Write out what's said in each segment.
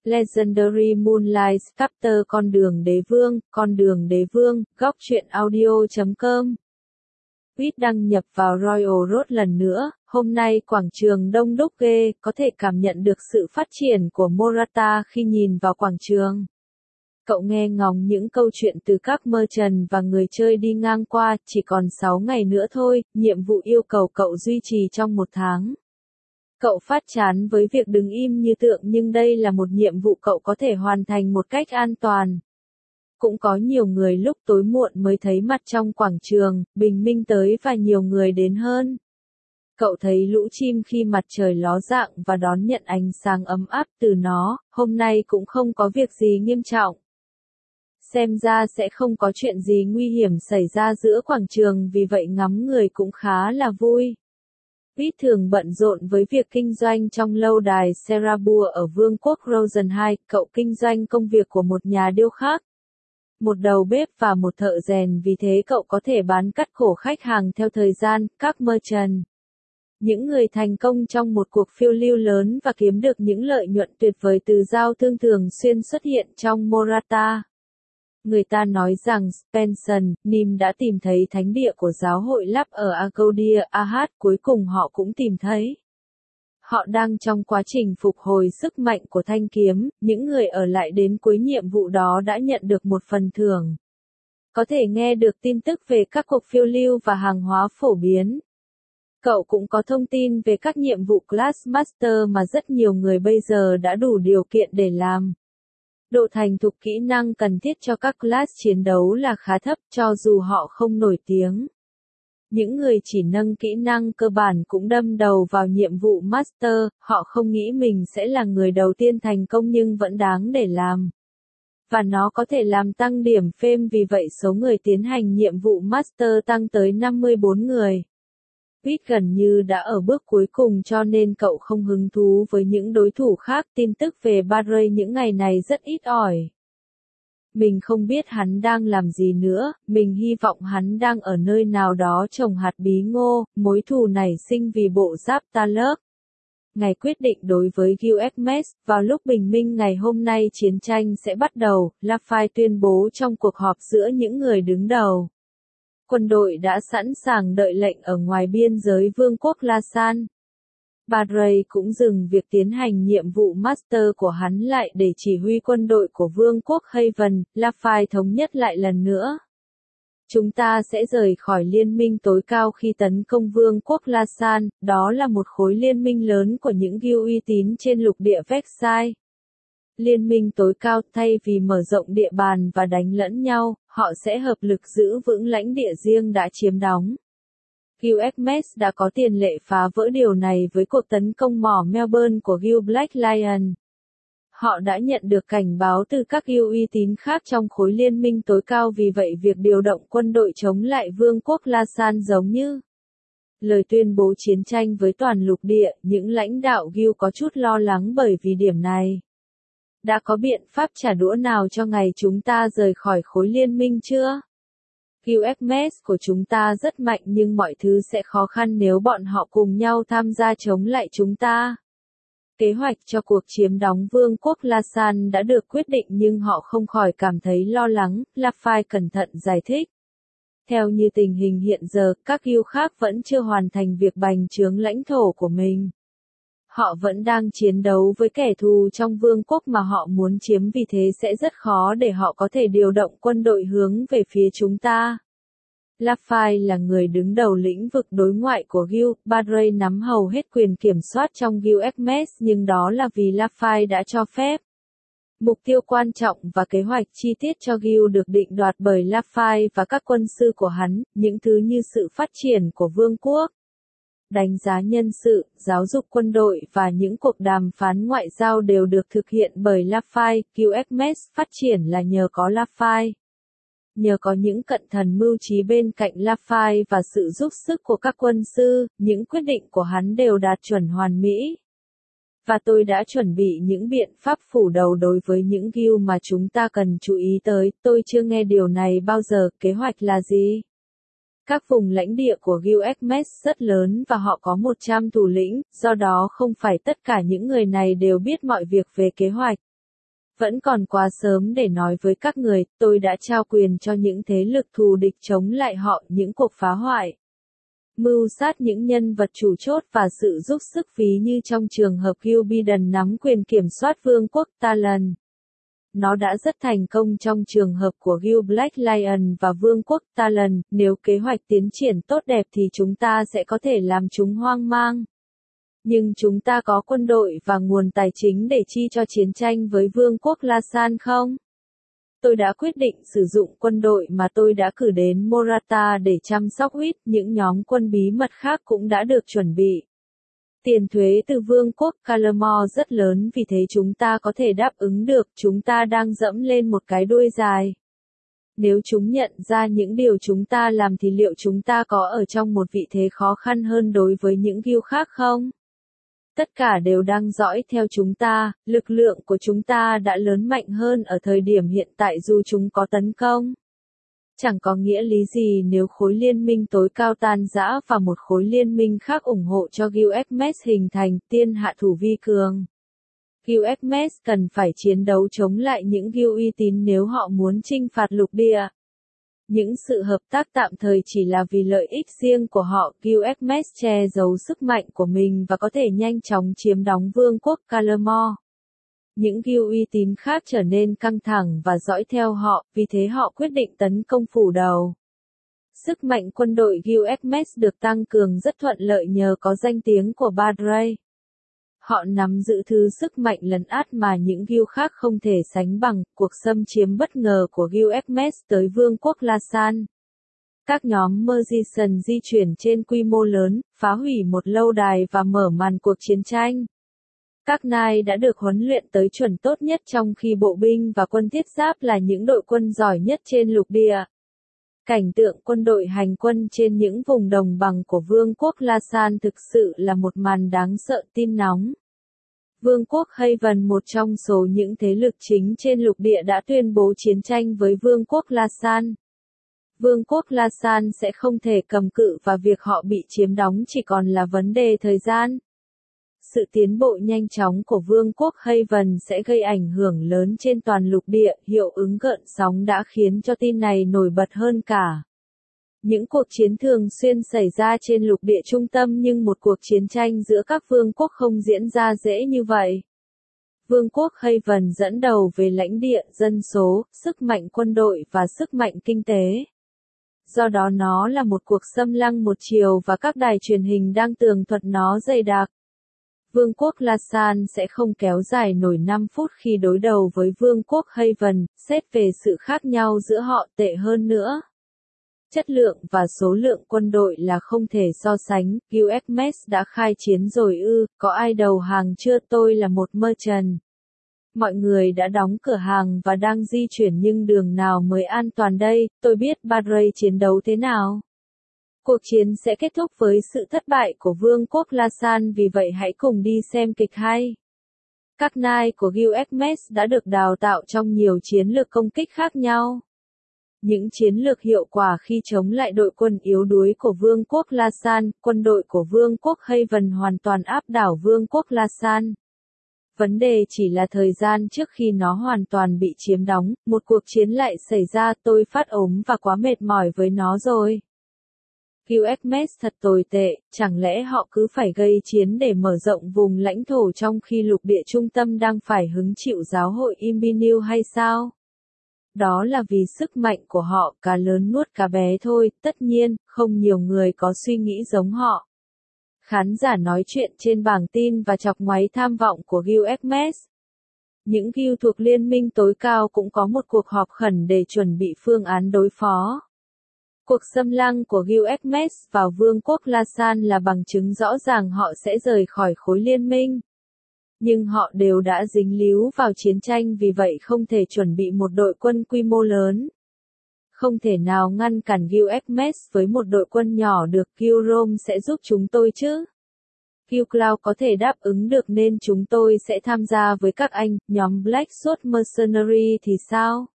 Legendary Moonlight Chapter Con đường đế vương, góc truyện audio.com. Quýt đăng nhập vào Royal Road lần nữa, hôm nay quảng trường đông đúc ghê, có thể cảm nhận được sự phát triển của Morata khi nhìn vào quảng trường. Cậu nghe ngóng những câu chuyện từ các merchant và người chơi đi ngang qua, chỉ còn 6 ngày nữa thôi, nhiệm vụ yêu cầu cậu duy trì trong 1 tháng. Cậu phát chán với việc đứng im như tượng nhưng đây là một nhiệm vụ cậu có thể hoàn thành một cách an toàn. Cũng có nhiều người lúc tối muộn mới thấy mặt trong quảng trường, bình minh tới và nhiều người đến hơn. Cậu thấy lũ chim khi mặt trời ló dạng và đón nhận ánh sáng ấm áp từ nó, hôm nay cũng không có việc gì nghiêm trọng. Xem ra sẽ không có chuyện gì nguy hiểm xảy ra giữa quảng trường, vì vậy ngắm người cũng khá là vui. Pete thường bận rộn với việc kinh doanh trong lâu đài Serabua ở Vương quốc Rosen 2, cậu kinh doanh công việc của một nhà điêu khắc, một đầu bếp và một thợ rèn, vì thế cậu có thể bán cắt khổ khách hàng theo thời gian, các merchant. Những người thành công trong một cuộc phiêu lưu lớn và kiếm được những lợi nhuận tuyệt vời từ giao thương thường xuyên xuất hiện trong Morata. Người ta nói rằng Spencer, Nim đã tìm thấy thánh địa của giáo hội Lap ở Agodia Ahad, cuối cùng họ cũng tìm thấy. Họ đang trong quá trình phục hồi sức mạnh của thanh kiếm, những người ở lại đến cuối nhiệm vụ đó đã nhận được một phần thưởng. Có thể nghe được tin tức về các cuộc phiêu lưu và hàng hóa phổ biến. Cậu cũng có thông tin về các nhiệm vụ Class Master mà rất nhiều người bây giờ đã đủ điều kiện để làm. Độ thành thục kỹ năng cần thiết cho các class chiến đấu là khá thấp, cho dù họ không nổi tiếng. Những người chỉ nâng kỹ năng cơ bản cũng đâm đầu vào nhiệm vụ Master, họ không nghĩ mình sẽ là người đầu tiên thành công nhưng vẫn đáng để làm. Và nó có thể làm tăng điểm fame, vì vậy số người tiến hành nhiệm vụ Master tăng tới 54 người. Pete gần như đã ở bước cuối cùng cho nên cậu không hứng thú với những đối thủ khác. Tin tức về Barry những ngày này rất ít ỏi. Mình không biết hắn đang làm gì nữa, mình hy vọng hắn đang ở nơi nào đó trồng hạt bí ngô, mối thù nảy sinh vì bộ giáp Taluk. Ngày quyết định đối với Gilgamesh, vào lúc bình minh ngày hôm nay chiến tranh sẽ bắt đầu, Lafay tuyên bố trong cuộc họp giữa những người đứng đầu. Quân đội đã sẵn sàng đợi lệnh ở ngoài biên giới Vương quốc Lasan. Barry cũng dừng việc tiến hành nhiệm vụ Master của hắn lại để chỉ huy quân đội của Vương quốc Haven. Lafay thống nhất lại lần nữa. Chúng ta sẽ rời khỏi liên minh tối cao khi tấn công Vương quốc Lasan, đó là một khối liên minh lớn của những guild uy tín trên lục địa Vexai. Liên minh tối cao, thay vì mở rộng địa bàn và đánh lẫn nhau, họ sẽ hợp lực giữ vững lãnh địa riêng đã chiếm đóng. Gilgamesh đã có tiền lệ phá vỡ điều này với cuộc tấn công mỏ Melbourne của Guild Black Lion. Họ đã nhận được cảnh báo từ các guild uy tín khác trong khối liên minh tối cao, vì vậy việc điều động quân đội chống lại Vương quốc Lasan giống như lời tuyên bố chiến tranh với toàn lục địa. Những lãnh đạo guild có chút lo lắng bởi vì điểm này. Đã có biện pháp trả đũa nào cho ngày chúng ta rời khỏi khối liên minh chưa? Gilgamesh của chúng ta rất mạnh nhưng mọi thứ sẽ khó khăn nếu bọn họ cùng nhau tham gia chống lại chúng ta. Kế hoạch cho cuộc chiếm đóng Vương quốc Lasan đã được quyết định nhưng họ không khỏi cảm thấy lo lắng, Lafay cẩn thận giải thích. Theo như tình hình hiện giờ, các guild khác vẫn chưa hoàn thành việc bành trướng lãnh thổ của mình. Họ vẫn đang chiến đấu với kẻ thù trong vương quốc mà họ muốn chiếm, vì thế sẽ rất khó để họ có thể điều động quân đội hướng về phía chúng ta. Lafay là người đứng đầu lĩnh vực đối ngoại của Guild, Barry nắm hầu hết quyền kiểm soát trong Gilgamesh nhưng đó là vì Lafay đã cho phép. Mục tiêu quan trọng và kế hoạch chi tiết cho Guild được định đoạt bởi Lafay và các quân sư của hắn, những thứ như sự phát triển của vương quốc, đánh giá nhân sự, giáo dục quân đội và những cuộc đàm phán ngoại giao đều được thực hiện bởi Lafay. Gilgamesh phát triển là nhờ có Lafay. Nhờ có những cận thần mưu trí bên cạnh Lafay và sự giúp sức của các quân sư, những quyết định của hắn đều đạt chuẩn hoàn mỹ. Và tôi đã chuẩn bị những biện pháp phủ đầu đối với những guild mà chúng ta cần chú ý tới. Tôi chưa nghe điều này bao giờ. Kế hoạch là gì? Các vùng lãnh địa của Gilgamesh rất lớn và họ có 100 thủ lĩnh, do đó không phải tất cả những người này đều biết mọi việc về kế hoạch. Vẫn còn quá sớm để nói với các người, tôi đã trao quyền cho những thế lực thù địch chống lại họ, những cuộc phá hoại, mưu sát những nhân vật chủ chốt và sự giúp sức ví như trong trường hợp Joe Biden nắm quyền kiểm soát Vương quốc Talon. Nó đã rất thành công trong trường hợp của Joe Black Lion và Vương quốc Talon, nếu kế hoạch tiến triển tốt đẹp thì chúng ta sẽ có thể làm chúng hoang mang. Nhưng chúng ta có quân đội và nguồn tài chính để chi cho chiến tranh với Vương quốc Lasan không? Tôi đã quyết định sử dụng quân đội mà tôi đã cử đến Morata để chăm sóc huyết, những nhóm quân bí mật khác cũng đã được chuẩn bị. Tiền thuế từ Vương quốc Calamore rất lớn vì thế chúng ta có thể đáp ứng được, chúng ta đang dẫm lên một cái đuôi dài. Nếu chúng nhận ra những điều chúng ta làm thì liệu chúng ta có ở trong một vị thế khó khăn hơn đối với những Gil khác không? Tất cả đều đang dõi theo chúng ta, lực lượng của chúng ta đã lớn mạnh hơn ở thời điểm hiện tại dù chúng có tấn công. Chẳng có nghĩa lý gì nếu khối liên minh tối cao tan rã và một khối liên minh khác ủng hộ cho Gilgamesh hình thành, tiên hạ thủ vi cường. Gilgamesh cần phải chiến đấu chống lại những Gil uy tín nếu họ muốn chinh phạt lục địa. Những sự hợp tác tạm thời chỉ là vì lợi ích riêng của họ, Gilgamesh che giấu sức mạnh của mình và có thể nhanh chóng chiếm đóng Vương quốc Calamore. Những Gil uy tín khác trở nên căng thẳng và dõi theo họ, vì thế họ quyết định tấn công phủ đầu. Sức mạnh quân đội Gilgamesh được tăng cường rất thuận lợi nhờ có danh tiếng của Badrey. Họ nắm giữ thứ sức mạnh lấn át mà những Gil khác không thể sánh bằng, cuộc xâm chiếm bất ngờ của Gilgamesh tới Vương quốc Lasan. Các nhóm Magician di chuyển trên quy mô lớn, phá hủy một lâu đài và mở màn cuộc chiến tranh. Các nai đã được huấn luyện tới chuẩn tốt nhất trong khi bộ binh và quân thiết giáp là những đội quân giỏi nhất trên lục địa. Cảnh tượng quân đội hành quân trên những vùng đồng bằng của Vương quốc Lasan thực sự là một màn đáng sợ tin nóng. Vương quốc Haven, một trong số những thế lực chính trên lục địa, đã tuyên bố chiến tranh với Vương quốc Lasan. Vương quốc Lasan sẽ không thể cầm cự và việc họ bị chiếm đóng chỉ còn là vấn đề thời gian. Sự tiến bộ nhanh chóng của Vương quốc Haven sẽ gây ảnh hưởng lớn trên toàn lục địa, hiệu ứng gợn sóng đã khiến cho tin này nổi bật hơn cả. Những cuộc chiến thường xuyên xảy ra trên lục địa trung tâm nhưng một cuộc chiến tranh giữa các vương quốc không diễn ra dễ như vậy. Vương quốc Haven dẫn đầu về lãnh địa, dân số, sức mạnh quân đội và sức mạnh kinh tế. Do đó nó là một cuộc xâm lăng một chiều và các đài truyền hình đang tường thuật nó dày đặc. Vương quốc Lasan sẽ không kéo dài nổi 5 phút khi đối đầu với Vương quốc Haven, xét về sự khác nhau giữa họ tệ hơn nữa. Chất lượng và số lượng quân đội là không thể so sánh, Gilgamesh đã khai chiến rồi ư, có ai đầu hàng chưa? Tôi là một merchant. Mọi người đã đóng cửa hàng và đang di chuyển nhưng đường nào mới an toàn đây, tôi biết Badrey chiến đấu thế nào. Cuộc chiến sẽ kết thúc với sự thất bại của Vương quốc Lasan, vì vậy hãy cùng đi xem kịch hay. Các nai của Gilgamesh đã được đào tạo trong nhiều chiến lược công kích khác nhau. Những chiến lược hiệu quả khi chống lại đội quân yếu đuối của Vương quốc Lasan, quân đội của Vương quốc Haven hoàn toàn áp đảo Vương quốc Lasan. Vấn đề chỉ là thời gian trước khi nó hoàn toàn bị chiếm đóng, một cuộc chiến lại xảy ra, tôi phát ốm và quá mệt mỏi với nó rồi. Gilgamesh thật tồi tệ, chẳng lẽ họ cứ phải gây chiến để mở rộng vùng lãnh thổ trong khi lục địa trung tâm đang phải hứng chịu giáo hội Imbinu hay sao? Đó là vì sức mạnh của họ, cá lớn nuốt cá bé thôi, tất nhiên, không nhiều người có suy nghĩ giống họ. Khán giả nói chuyện trên bảng tin và chọc ngoáy tham vọng của Gilgamesh. Những Gil thuộc Liên minh tối cao cũng có một cuộc họp khẩn để chuẩn bị phương án đối phó. Cuộc xâm lăng của Gilgamesh vào Vương quốc Lasan là bằng chứng rõ ràng họ sẽ rời khỏi khối liên minh. Nhưng họ đều đã dính líu vào chiến tranh, vì vậy không thể chuẩn bị một đội quân quy mô lớn. Không thể nào ngăn cản Gilgamesh với một đội quân nhỏ được. Gilrom sẽ giúp chúng tôi chứ? Gilcloud có thể đáp ứng được nên chúng tôi sẽ tham gia với các anh. Nhóm Black Sword Mercenary thì sao?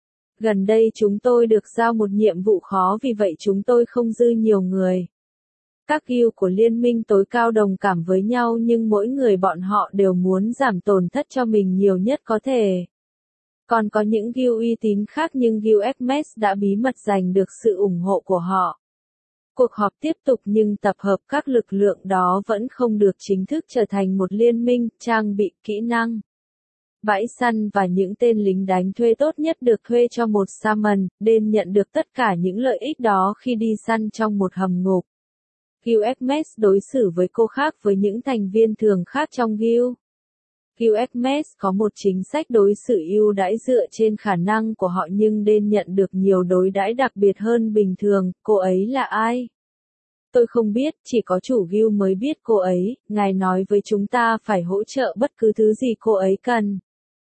Gần đây chúng tôi được giao một nhiệm vụ khó, vì vậy chúng tôi không dư nhiều người. Các Gil của Liên minh tối cao đồng cảm với nhau nhưng mỗi người bọn họ đều muốn giảm tổn thất cho mình nhiều nhất có thể. Còn có những guild uy tín khác nhưng Guild Hermes đã bí mật giành được sự ủng hộ của họ. Cuộc họp tiếp tục nhưng tập hợp các lực lượng đó vẫn không được chính thức trở thành một liên minh, trang bị kỹ năng, bãi săn và những tên lính đánh thuê tốt nhất được thuê cho một shaman, nên nhận được tất cả những lợi ích đó khi đi săn trong một hầm ngục. Guild Hermes đối xử với cô khác với những thành viên thường khác trong guild. Guild Hermes có một chính sách đối xử ưu đãi dựa trên khả năng của họ nhưng nên nhận được nhiều đối đãi đặc biệt hơn bình thường. Cô ấy là ai? Tôi không biết, chỉ có chủ guild mới biết cô ấy. Ngài nói với chúng ta phải hỗ trợ bất cứ thứ gì cô ấy cần.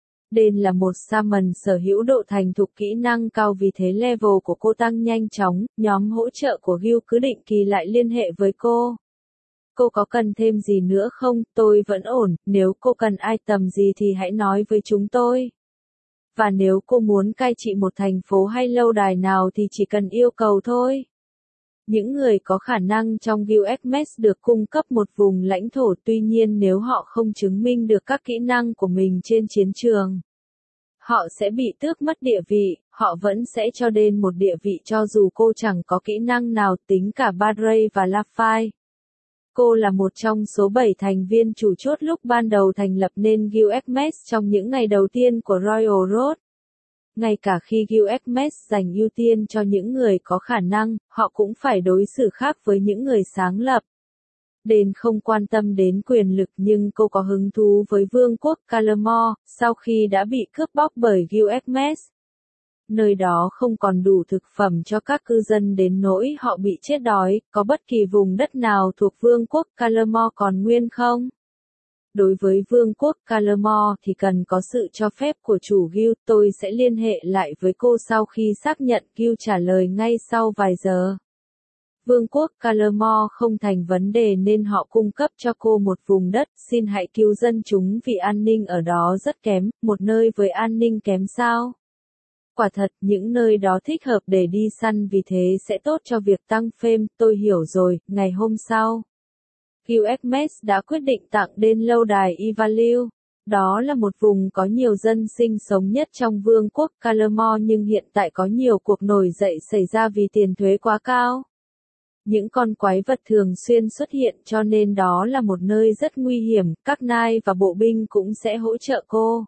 Đền là một shaman sở hữu độ thành thục kỹ năng cao vì thế level của cô tăng nhanh chóng. Nhóm hỗ trợ của guild cứ định kỳ lại liên hệ với cô. Cô có cần thêm gì nữa không? Tôi vẫn ổn, nếu cô cần item gì thì hãy nói với chúng tôi. Và nếu cô muốn cai trị một thành phố hay lâu đài nào thì chỉ cần yêu cầu thôi. Những người có khả năng trong Guild Hermes được cung cấp một vùng lãnh thổ, tuy nhiên nếu họ không chứng minh được các kỹ năng của mình trên chiến trường, họ sẽ bị tước mất địa vị. Họ vẫn sẽ cho Đền một địa vị cho dù cô chẳng có kỹ năng nào, tính cả Badray và Lafay. Cô là một trong số 7 thành viên chủ chốt lúc ban đầu thành lập nên Guild Hermes trong những ngày đầu tiên của Royal Road. Ngay cả khi Guild Hermes dành ưu tiên cho những người có khả năng, họ cũng phải đối xử khác với những người sáng lập. Đền không quan tâm đến quyền lực nhưng cô có hứng thú với vương quốc Calamore, sau khi đã bị cướp bóc bởi Guild Hermes. Nơi đó không còn đủ thực phẩm cho các cư dân đến nỗi họ bị chết đói, có bất kỳ vùng đất nào thuộc vương quốc Calamore còn nguyên không? Đối với vương quốc Calamore thì cần có sự cho phép của chủ guild. Tôi sẽ liên hệ lại với cô sau khi xác nhận. Guild trả lời ngay sau vài giờ. Vương quốc Calamore không thành vấn đề nên họ cung cấp cho cô một vùng đất. Xin hãy cứu dân chúng vì an ninh ở đó rất kém. Một nơi với an ninh kém sao? Quả thật, những nơi đó thích hợp để đi săn vì thế sẽ tốt cho việc tăng fame. Tôi hiểu rồi. Ngày hôm sau, Guild Hermes đã quyết định tặng Đền lâu đài Ivalue. Đó là một vùng có nhiều dân sinh sống nhất trong vương quốc Calamore nhưng hiện tại có nhiều cuộc nổi dậy xảy ra vì tiền thuế quá cao. Những con quái vật thường xuyên xuất hiện cho nên đó là một nơi rất nguy hiểm. Các nai và bộ binh cũng sẽ hỗ trợ cô.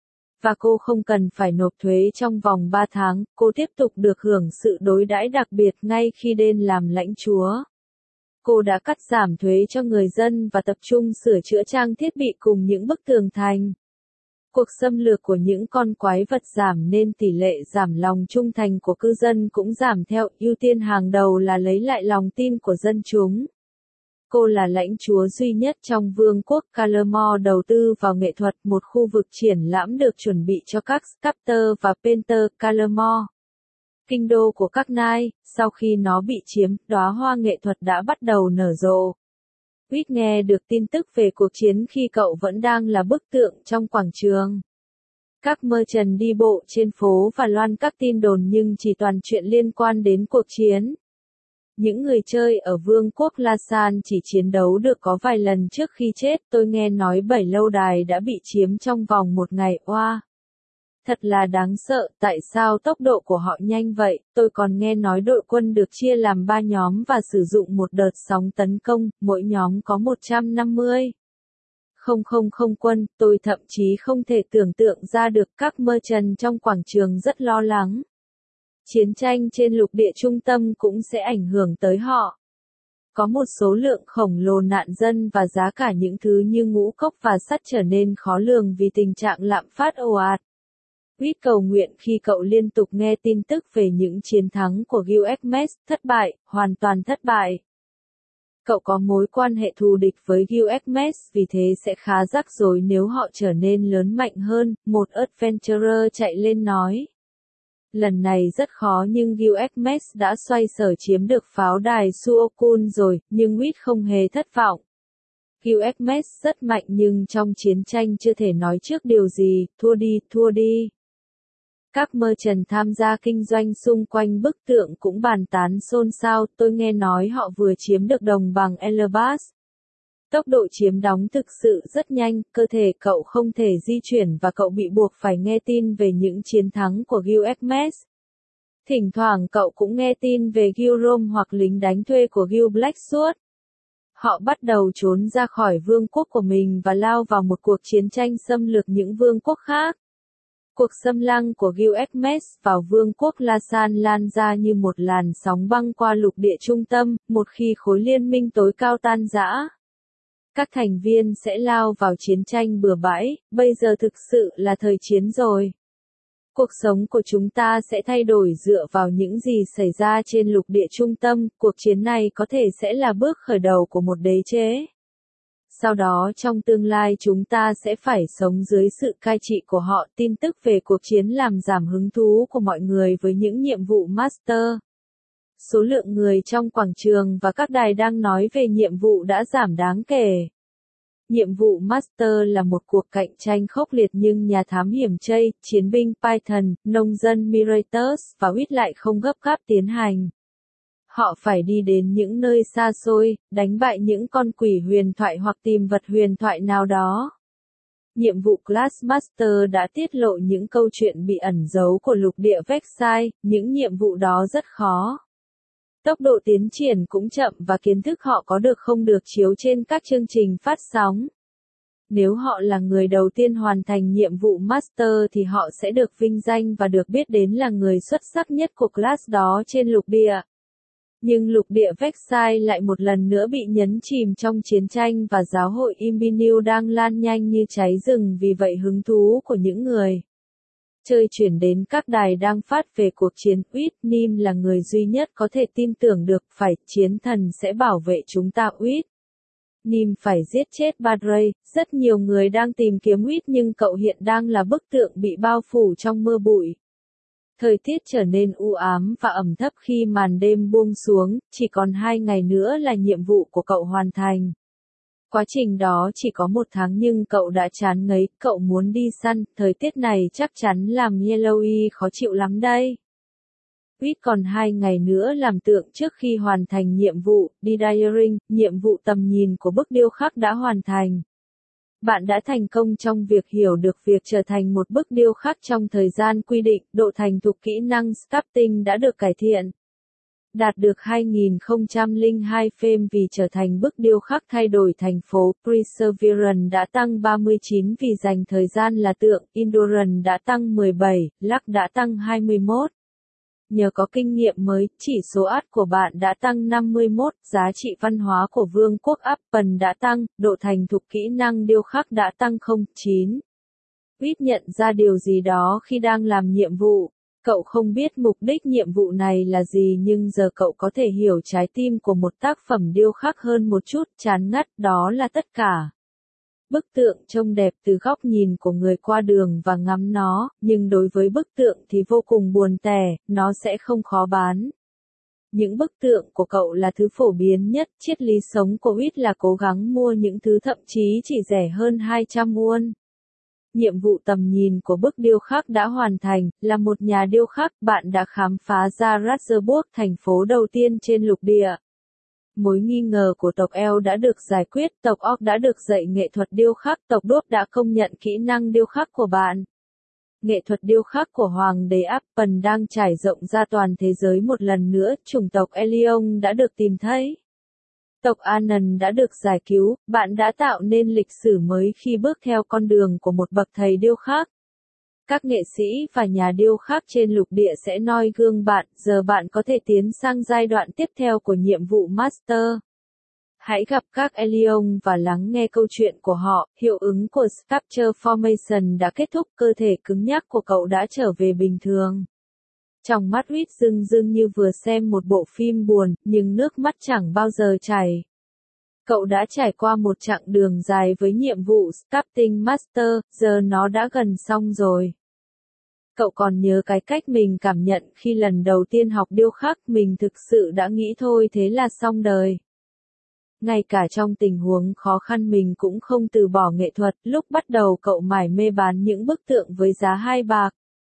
Và cô không cần phải nộp thuế trong vòng 3 tháng, cô tiếp tục được hưởng sự đối đãi đặc biệt ngay khi Đền làm lãnh chúa. Cô đã cắt giảm thuế cho người dân và tập trung sửa chữa trang thiết bị cùng những bức tường thành. Cuộc xâm lược của những con quái vật giảm nên tỷ lệ giảm lòng trung thành của cư dân cũng giảm theo. Ưu tiên hàng đầu là lấy lại lòng tin của dân chúng. Cô là lãnh chúa duy nhất trong vương quốc Calamore đầu tư vào nghệ thuật, một khu vực triển lãm được chuẩn bị cho các sculptor và painter Calamore. Kinh đô của các nai, sau khi nó bị chiếm, đóa hoa nghệ thuật đã bắt đầu nở rộ. Reed nghe được tin tức về cuộc chiến khi cậu vẫn đang là bức tượng trong quảng trường. Các merchant đi bộ trên phố và loan các tin đồn nhưng chỉ toàn chuyện liên quan đến cuộc chiến. Những người chơi ở vương quốc Lasan chỉ chiến đấu được có vài lần trước khi chết. Tôi nghe nói 7 lâu đài đã bị chiếm trong vòng một ngày. Oa! Thật là đáng sợ, tại sao tốc độ của họ nhanh vậy? Tôi còn nghe nói đội quân được chia làm 3 nhóm và sử dụng một đợt sóng tấn công, mỗi nhóm có 150. Không quân, tôi thậm chí không thể tưởng tượng ra được. Các merchant trong quảng trường rất lo lắng. Chiến tranh trên lục địa trung tâm cũng sẽ ảnh hưởng tới họ. Có một số lượng khổng lồ nạn dân và giá cả những thứ như ngũ cốc và sắt trở nên khó lường vì tình trạng lạm phát ồ ạt. Reed cầu nguyện khi cậu liên tục nghe tin tức về những chiến thắng của Guild Hermes. Thất bại, hoàn toàn thất bại. Cậu có mối quan hệ thù địch với Guild Hermes vì thế sẽ khá rắc rối nếu họ trở nên lớn mạnh hơn, một adventurer chạy lên nói. Lần này rất khó nhưng Guild Hermes đã xoay sở chiếm được pháo đài Suokun rồi, nhưng Reed không hề thất vọng. Guild Hermes rất mạnh nhưng trong chiến tranh chưa thể nói trước điều gì, thua đi. Các merchant tham gia kinh doanh xung quanh bức tượng cũng bàn tán xôn xao. Tôi nghe nói họ vừa chiếm được đồng bằng Elbas. Tốc độ chiếm đóng thực sự rất nhanh, cơ thể cậu không thể di chuyển và cậu bị buộc phải nghe tin về những chiến thắng của Gilgamesh. Thỉnh thoảng cậu cũng nghe tin về Gilrom hoặc lính đánh thuê của Gil Blacksword. Họ bắt đầu trốn ra khỏi vương quốc của mình và lao vào một cuộc chiến tranh xâm lược những vương quốc khác. Cuộc xâm lăng của Gilgamesh vào vương quốc Lasan lan ra như một làn sóng băng qua lục địa trung tâm, một khi khối liên minh tối cao tan rã. Các thành viên sẽ lao vào chiến tranh bừa bãi, bây giờ thực sự là thời chiến rồi. Cuộc sống của chúng ta sẽ thay đổi dựa vào những gì xảy ra trên lục địa trung tâm, cuộc chiến này có thể sẽ là bước khởi đầu của một đế chế. Sau đó trong tương lai chúng ta sẽ phải sống dưới sự cai trị của họ. Tin tức về cuộc chiến làm giảm hứng thú của mọi người với những nhiệm vụ Master. Số lượng người trong quảng trường và các đài đang nói về nhiệm vụ đã giảm đáng kể. Nhiệm vụ Master là một cuộc cạnh tranh khốc liệt nhưng nhà thám hiểm Chase, chiến binh Python, nông dân Miretus và Wit lại không gấp gáp tiến hành. Họ phải đi đến những nơi xa xôi, đánh bại những con quỷ huyền thoại hoặc tìm vật huyền thoại nào đó. Nhiệm vụ Class Master đã tiết lộ những câu chuyện bị ẩn giấu của lục địa Vexai, những nhiệm vụ đó rất khó. Tốc độ tiến triển cũng chậm và kiến thức họ có được không được chiếu trên các chương trình phát sóng. Nếu họ là người đầu tiên hoàn thành nhiệm vụ Master thì họ sẽ được vinh danh và được biết đến là người xuất sắc nhất của class đó trên lục địa. Nhưng lục địa Vexai lại một lần nữa bị nhấn chìm trong chiến tranh và giáo hội Imbiniu đang lan nhanh như cháy rừng vì vậy hứng thú của những người chơi chuyển đến các đài đang phát về cuộc chiến. Uýt, Nim là người duy nhất có thể tin tưởng được, phải, chiến thần sẽ bảo vệ chúng ta. Uýt, Nim phải giết chết Badray. Rất nhiều người đang tìm kiếm Uýt nhưng cậu hiện đang là bức tượng bị bao phủ trong mưa bụi. Thời tiết trở nên u ám và ẩm thấp khi màn đêm buông xuống, chỉ còn 2 ngày nữa là nhiệm vụ của cậu hoàn thành. Quá trình đó chỉ có 1 tháng nhưng cậu đã chán ngấy, cậu muốn đi săn, thời tiết này chắc chắn làm Yellowy khó chịu lắm đây. Uýt còn 2 ngày nữa làm tượng trước khi hoàn thành nhiệm vụ, Diaring, nhiệm vụ tầm nhìn của bức điêu khắc đã hoàn thành. Bạn đã thành công trong việc hiểu được việc trở thành một bức điêu khắc trong thời gian quy định, độ thành thục kỹ năng sculpting đã được cải thiện. Đạt được 2002 phêm vì trở thành bức điêu khắc thay đổi thành phố, Perseverance đã tăng 39 vì dành thời gian là tượng, Endurance đã tăng 17, Luck đã tăng 21. Nhờ có kinh nghiệm mới, chỉ số art của bạn đã tăng 51, giá trị văn hóa của vương quốc Appen đã tăng, độ thành thục kỹ năng điêu khắc đã tăng 09. Uýt nhận ra điều gì đó khi đang làm nhiệm vụ. Cậu không biết mục đích nhiệm vụ này là gì nhưng giờ cậu có thể hiểu trái tim của một tác phẩm điêu khắc hơn một chút, chán ngắt, đó là tất cả. Bức tượng trông đẹp từ góc nhìn của người qua đường và ngắm nó, nhưng đối với bức tượng thì vô cùng buồn tẻ, nó sẽ không khó bán. Những bức tượng của cậu là thứ phổ biến nhất, triết lý sống của Uýt là cố gắng mua những thứ thậm chí chỉ rẻ hơn 200 won. Nhiệm vụ tầm nhìn của bức điêu khắc đã hoàn thành, là một nhà điêu khắc, bạn đã khám phá ra Ratzeburg, thành phố đầu tiên trên lục địa. Mối nghi ngờ của tộc El đã được giải quyết, tộc Orc đã được dạy nghệ thuật điêu khắc, tộc Đốt đã công nhận kỹ năng điêu khắc của bạn. Nghệ thuật điêu khắc của Hoàng đế Appen đang trải rộng ra toàn thế giới một lần nữa, chủng tộc Elion đã được tìm thấy. Tộc Anan đã được giải cứu, bạn đã tạo nên lịch sử mới khi bước theo con đường của một bậc thầy điêu khắc. Các nghệ sĩ và nhà điêu khắc trên lục địa sẽ noi gương bạn, giờ bạn có thể tiến sang giai đoạn tiếp theo của nhiệm vụ Master. Hãy gặp các Elion và lắng nghe câu chuyện của họ, hiệu ứng của Sculpture Formation đã kết thúc, cơ thể cứng nhắc của cậu đã trở về bình thường. Trong mắt Uýt rưng rưng như vừa xem một bộ phim buồn, nhưng nước mắt chẳng bao giờ chảy. Cậu đã trải qua một chặng đường dài với nhiệm vụ Sculpting Master, giờ nó đã gần xong rồi. Cậu còn nhớ cái cách mình cảm nhận khi lần đầu tiên học điêu khắc, mình thực sự đã nghĩ thôi thế là xong đời. Ngay cả trong tình huống khó khăn mình cũng không từ bỏ nghệ thuật, lúc bắt đầu cậu mải mê bán những bức tượng với giá 2 bạc.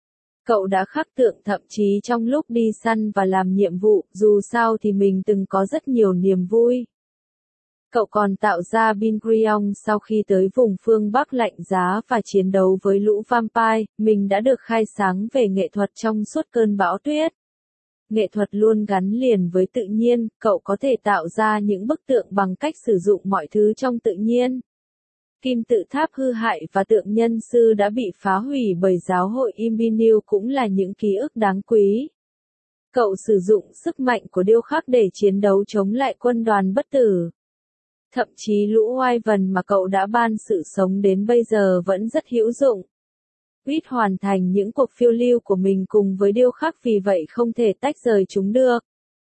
Cậu đã khắc tượng thậm chí trong lúc đi săn và làm nhiệm vụ, dù sao thì mình từng có rất nhiều niềm vui. Cậu còn tạo ra Bingriong sau khi tới vùng phương Bắc lạnh giá và chiến đấu với lũ vampire, mình đã được khai sáng về nghệ thuật trong suốt cơn bão tuyết. Nghệ thuật luôn gắn liền với tự nhiên, cậu có thể tạo ra những bức tượng bằng cách sử dụng mọi thứ trong tự nhiên. Kim tự tháp hư hại và tượng nhân sư đã bị phá hủy bởi giáo hội Imbinu cũng là những ký ức đáng quý. Cậu sử dụng sức mạnh của điêu khắc để chiến đấu chống lại quân đoàn bất tử. Thậm chí lũ Wyvern mà cậu đã ban sự sống đến bây giờ vẫn rất hữu dụng. Reed hoàn thành những cuộc phiêu lưu của mình cùng với điêu khắc vì vậy không thể tách rời chúng được.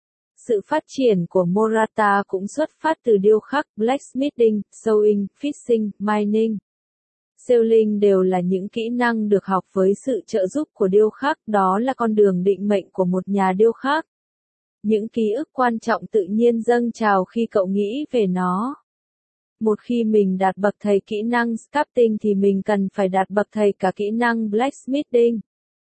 Sự phát triển của Morata cũng xuất phát từ điêu khắc, blacksmithing, sewing, fishing, mining. Sailing đều là những kỹ năng được học với sự trợ giúp của điêu khắc, đó là con đường định mệnh của một nhà điêu khắc. Những ký ức quan trọng tự nhiên dâng trào khi cậu nghĩ về nó. Một khi mình đạt bậc thầy kỹ năng sculpting thì mình cần phải đạt bậc thầy cả kỹ năng blacksmithing.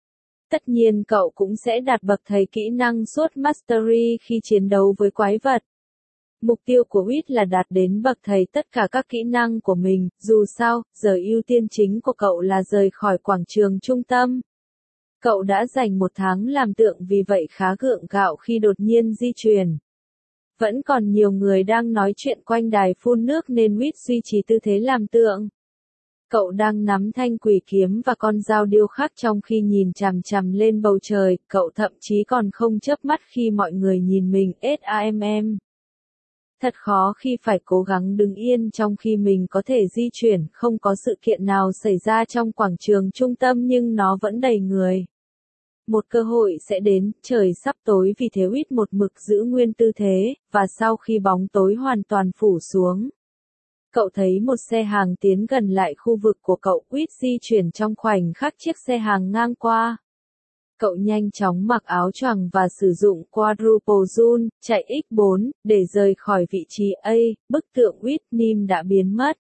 Tất nhiên cậu cũng sẽ đạt bậc thầy kỹ năng Sword Mastery khi chiến đấu với quái vật. Mục tiêu của Reed là đạt đến bậc thầy tất cả các kỹ năng của mình, dù sao, giờ ưu tiên chính của cậu là rời khỏi quảng trường trung tâm. Cậu đã dành 1 tháng làm tượng vì vậy khá gượng gạo khi đột nhiên di chuyển. Vẫn còn nhiều người đang nói chuyện quanh đài phun nước nên Reed duy trì tư thế làm tượng. Cậu đang nắm thanh quỷ kiếm và con dao điêu khắc trong khi nhìn chằm chằm lên bầu trời, cậu thậm chí còn không chớp mắt khi mọi người nhìn mình SAMM. Thật khó khi phải cố gắng đứng yên trong khi mình có thể di chuyển, không có sự kiện nào xảy ra trong quảng trường trung tâm nhưng nó vẫn đầy người. Một cơ hội sẽ đến, trời sắp tối vì thế Reed một mực giữ nguyên tư thế, và sau khi bóng tối hoàn toàn phủ xuống. Cậu thấy một xe hàng tiến gần lại khu vực của cậu, Reed di chuyển trong khoảnh khắc chiếc xe hàng ngang qua. Cậu nhanh chóng mặc áo choàng và sử dụng quadruple zoom, chạy X4, để rời khỏi vị trí A, bức tượng Whitney đã biến mất.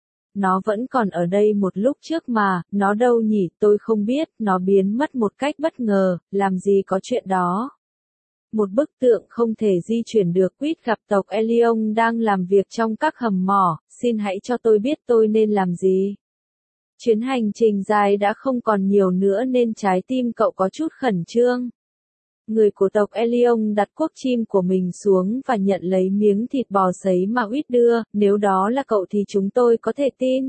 Nó vẫn còn ở đây một lúc trước mà, nó đâu nhỉ, tôi không biết, nó biến mất một cách bất ngờ, làm gì có chuyện đó. Một bức tượng không thể di chuyển được. Reed gặp tộc Elion đang làm việc trong các hầm mỏ, xin hãy cho tôi biết tôi nên làm gì. Chuyến hành trình dài đã không còn nhiều nữa nên trái tim cậu có chút khẩn trương. Người của tộc Elion đặt cuốc chim của mình xuống và nhận lấy miếng thịt bò sấy mà Reed đưa, nếu đó là cậu thì chúng tôi có thể tin.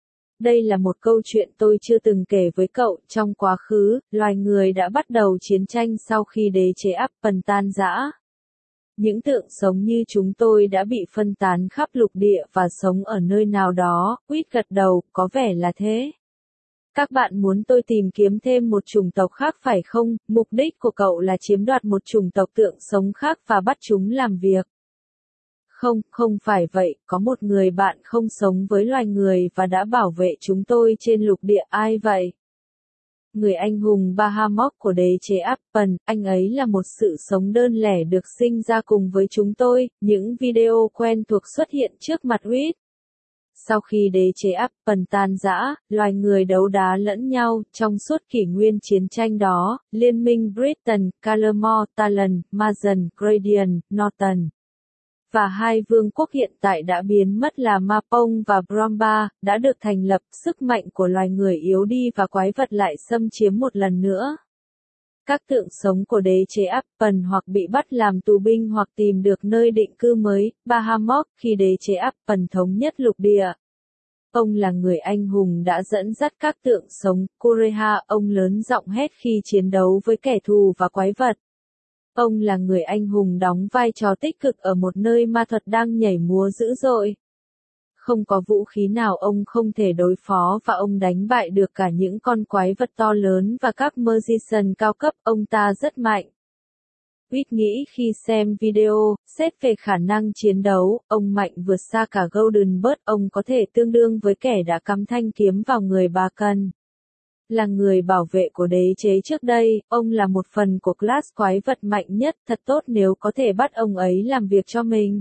Đây là một câu chuyện tôi chưa từng kể với cậu, trong quá khứ, loài người đã bắt đầu chiến tranh sau khi đế chế Appan tan rã. Những tượng sống như chúng tôi đã bị phân tán khắp lục địa và sống ở nơi nào đó, Reed gật đầu, có vẻ là thế. Các bạn muốn tôi tìm kiếm thêm một chủng tộc khác phải không? Mục đích của cậu là chiếm đoạt một chủng tộc tượng sống khác và bắt chúng làm việc. Không, không phải vậy, có một người bạn không sống với loài người và đã bảo vệ chúng tôi trên lục địa, ai vậy? Người anh hùng Bahamut của đế chế Appan, anh ấy là một sự sống đơn lẻ được sinh ra cùng với chúng tôi, những video quen thuộc xuất hiện trước mặt Reed. Sau khi đế chế Appan tan rã, loài người đấu đá lẫn nhau, trong suốt kỷ nguyên chiến tranh đó, Liên minh Britain, Calamore, Talon, Mazen, Gradient, Norton và hai vương quốc hiện tại đã biến mất là Mapong và Bromba, đã được thành lập, sức mạnh của loài người yếu đi và quái vật lại xâm chiếm một lần nữa. Các tượng sống của đế chế Appan hoặc bị bắt làm tù binh hoặc tìm được nơi định cư mới, Bahamut, khi đế chế Appan thống nhất lục địa. Ông là người anh hùng đã dẫn dắt các tượng sống, Kureha, ông lớn giọng hét khi chiến đấu với kẻ thù và quái vật. Ông là người anh hùng đóng vai trò tích cực ở một nơi ma thuật đang nhảy múa dữ dội. Không có vũ khí nào ông không thể đối phó và ông đánh bại được cả những con quái vật to lớn và các magician cao cấp, ông ta rất mạnh. Reed nghĩ khi xem video, xét về khả năng chiến đấu, ông mạnh vượt xa cả Golden Bird, ông có thể tương đương với kẻ đã cắm thanh kiếm vào người bà Cần. Là người bảo vệ của đế chế trước đây, ông là một phần của class quái vật mạnh nhất, thật tốt nếu có thể bắt ông ấy làm việc cho mình.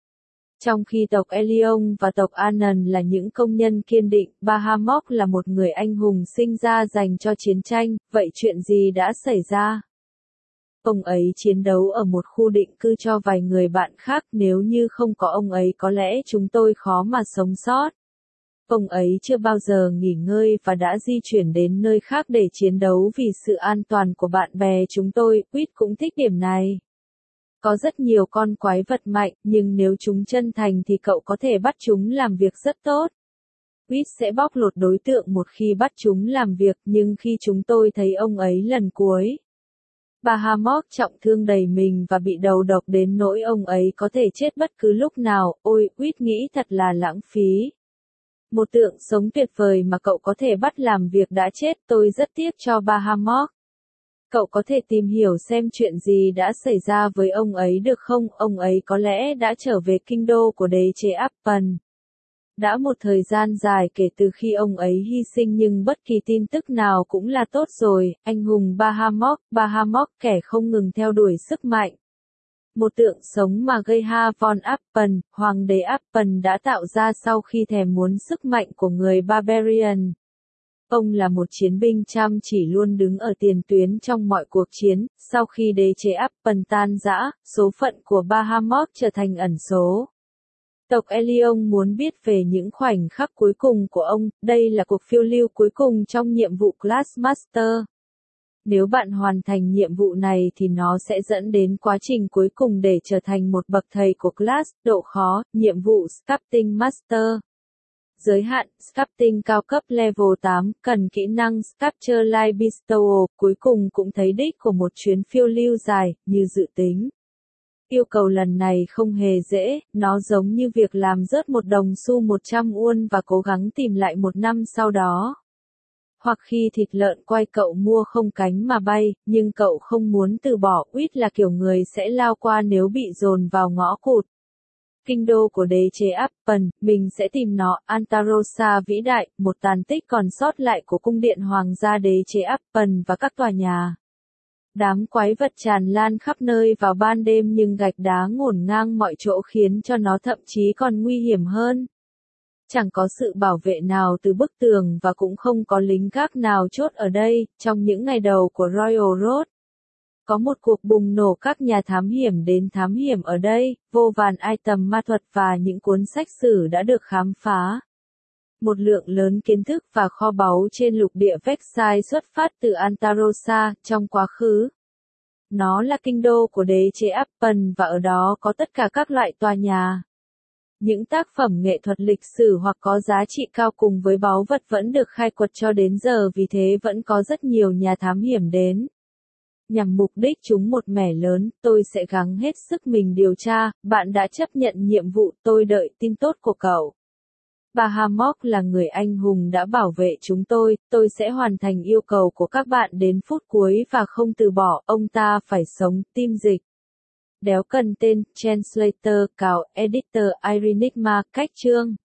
Trong khi tộc Elion và tộc Anan là những công nhân kiên định, Bahamut là một người anh hùng sinh ra dành cho chiến tranh, vậy chuyện gì đã xảy ra? Ông ấy chiến đấu ở một khu định cư cho vài người bạn khác, nếu như không có ông ấy có lẽ chúng tôi khó mà sống sót. Ông ấy chưa bao giờ nghỉ ngơi và đã di chuyển đến nơi khác để chiến đấu vì sự an toàn của bạn bè chúng tôi. Quýt cũng thích điểm này. Có rất nhiều con quái vật mạnh, nhưng nếu chúng chân thành thì cậu có thể bắt chúng làm việc rất tốt. Quýt sẽ bóc lột đối tượng một khi bắt chúng làm việc, nhưng khi chúng tôi thấy ông ấy lần cuối, Bahamut trọng thương đầy mình và bị đầu độc đến nỗi ông ấy có thể chết bất cứ lúc nào. Ôi, Quýt nghĩ thật là lãng phí. Một tượng sống tuyệt vời mà cậu có thể bắt làm việc đã chết, tôi rất tiếc cho Bahamut. Cậu có thể tìm hiểu xem chuyện gì đã xảy ra với ông ấy được không? Ông ấy có lẽ đã trở về kinh đô của đế chế Appen. Đã một thời gian dài kể từ khi ông ấy hy sinh, nhưng bất kỳ tin tức nào cũng là tốt rồi. Anh hùng Bahamut, kẻ không ngừng theo đuổi sức mạnh. Một tượng sống mà Geha von Appen, hoàng đế Appen đã tạo ra sau khi thèm muốn sức mạnh của người Barbarian. Ông là một chiến binh chăm chỉ luôn đứng ở tiền tuyến trong mọi cuộc chiến. Sau khi đế chế Appen tan rã, số phận của Bahamut trở thành ẩn số. Tộc Elion muốn biết về những khoảnh khắc cuối cùng của ông. Đây là cuộc phiêu lưu cuối cùng trong nhiệm vụ Class Master. Nếu bạn hoàn thành nhiệm vụ này thì nó sẽ dẫn đến quá trình cuối cùng để trở thành một bậc thầy của class. Độ khó, nhiệm vụ Sculpting Master. Giới hạn, Sculpting cao cấp level 8, cần kỹ năng Sculpture Light Bestow. Cuối cùng cũng thấy đích của một chuyến phiêu lưu dài, như dự tính. Yêu cầu lần này không hề dễ, nó giống như việc làm rớt một đồng xu 100 won và cố gắng tìm lại một năm sau đó. Hoặc khi thịt lợn quay cậu mua không cánh mà bay, nhưng cậu không muốn từ bỏ. Quýt là kiểu người sẽ lao qua nếu bị dồn vào ngõ cụt. Kinh đô của đế chế Appen, mình sẽ tìm nó. Antarossa vĩ đại, một tàn tích còn sót lại của cung điện hoàng gia đế chế Appen và các tòa nhà. Đám quái vật tràn lan khắp nơi vào ban đêm, nhưng gạch đá ngổn ngang mọi chỗ khiến cho nó thậm chí còn nguy hiểm hơn. Chẳng có sự bảo vệ nào từ bức tường và cũng không có lính gác nào chốt ở đây. Trong những ngày đầu của Royal Road, có một cuộc bùng nổ, các nhà thám hiểm đến thám hiểm ở đây, vô vàn item ma thuật và những cuốn sách sử đã được khám phá. Một lượng lớn kiến thức và kho báu trên lục địa Vexai xuất phát từ Antarossa trong quá khứ. Nó là kinh đô của đế chế Appen và ở đó có tất cả các loại tòa nhà. Những tác phẩm nghệ thuật lịch sử hoặc có giá trị cao cùng với báu vật vẫn được khai quật cho đến giờ, vì thế vẫn có rất nhiều nhà thám hiểm đến. Nhằm mục đích trúng một mẻ lớn, tôi sẽ gắng hết sức mình điều tra. Bạn đã chấp nhận nhiệm vụ, tôi đợi tin tốt của cậu. Bahamut là người anh hùng đã bảo vệ chúng tôi sẽ hoàn thành yêu cầu của các bạn đến phút cuối và không từ bỏ. Ông ta phải sống. Team dịch. Đéo cần tên, Translator, Cào, Editor, Irenigma, cách chương.